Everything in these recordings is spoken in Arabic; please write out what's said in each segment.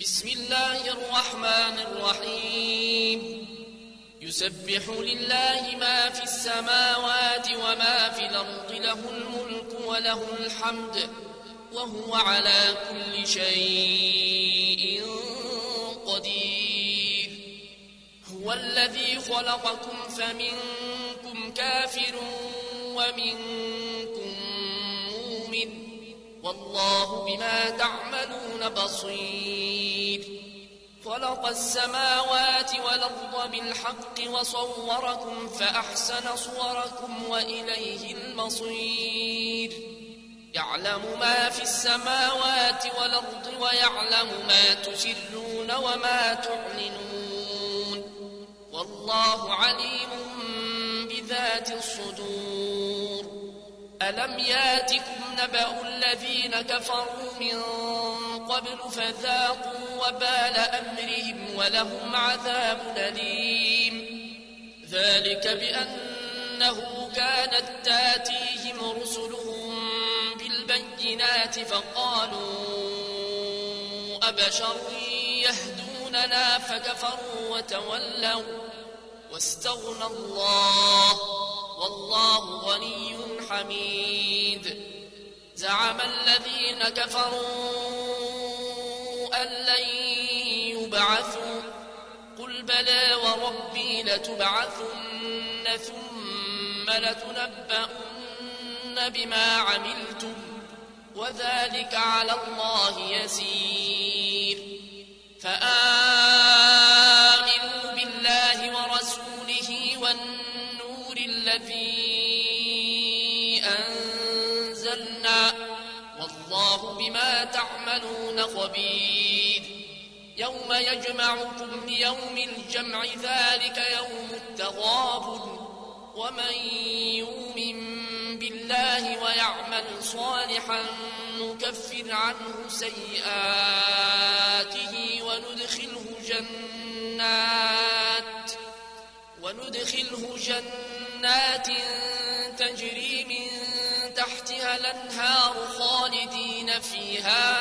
بسم الله الرحمن الرحيم يسبح لله ما في السماوات وما في الأرض له الملك وله الحمد وهو على كل شيء قدير هو الذي خلقكم فمنكم كافر ومنكم مؤمن والله بما تعملون بصير خلق السماوات والأرض بالحق وصوركم فأحسن صوركم وإليه المصير يعلم ما في السماوات والأرض ويعلم ما تسرون وما تعلنون والله عليم بذات الصدور ألم ياتكم نبأ الذين كفروا من قبل فذاقوا وبال أمرهم ولهم عذاب أليم ذلك بأنه كانت تاتيهم رسلهم بالبينات فقالوا أبشر يهدوننا فكفروا وتولوا واستغنى الله والله غني حميد زعم الذين كفروا أن لن يبعثوا قل بلى وربي لتبعثن ثم لتنبؤن بما عملتم وذلك على الله يسير فآمنوا بالله ورسوله والنور الذي أنزلنا والله بما تعملون خبير يوم يجمعكم ليوم الجمع ذلك يوم التغابن ومن يؤمن بالله ويعمل صالحا نكفر عنه سيئاته وندخله جنات تجري من تحتها الأنهار خالدين فيها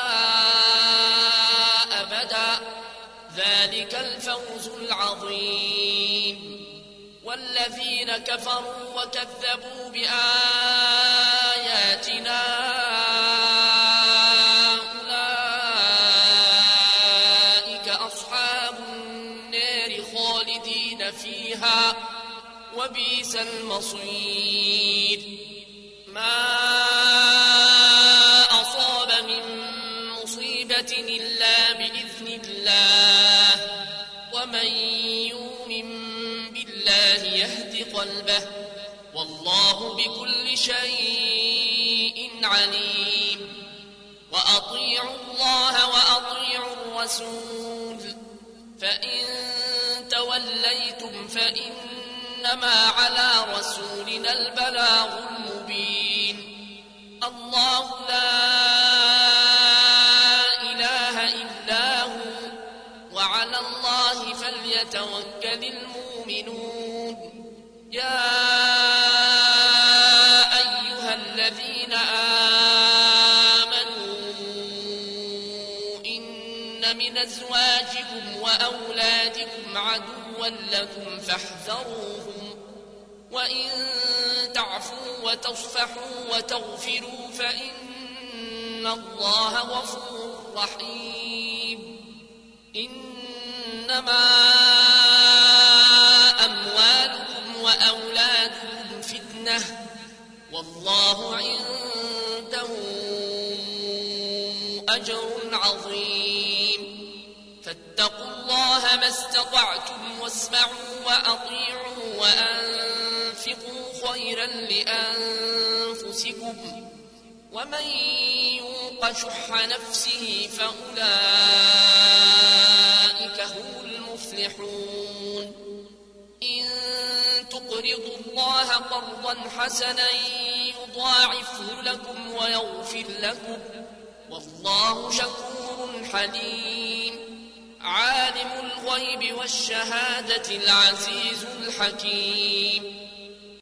أبدا ذلك الفوز العظيم والذين كفروا وكذبوا بآياتنا أولئك أصحاب النار خالدين فيها وبئس المصير ما أصاب من مصيبة إلا بإذن الله ومن يؤمن بالله يهد قلبه والله بكل شيء عليم وأطيعوا الله وأطيعوا الرسول فإن توليتم فإنما على رسولنا البلاغ المبين الله لا إله إلا هو وعلى الله فليتوكل المؤمنون يا أيها الذين آمنوا إن من أزواجكم وأولادكم عدوا لكم فاحذروهم وإن تعفوا وتصفحوا وتغفروا فإن الله غفور رحيم إنما أموالكم وأولادكم فتنة والله عنده أجر عظيم فاتقوا الله ما استطعتم واسمعوا وأطيعوا وأنفقوا خيرا لأنفسكم ومن يوق شح نفسه فأولئك هم المفلحون إن تقرضوا الله قرضا حسنا يضاعفه لكم ويغفر لكم والله شكور حليم عالم الغيب والشهادة العزيز الحكيم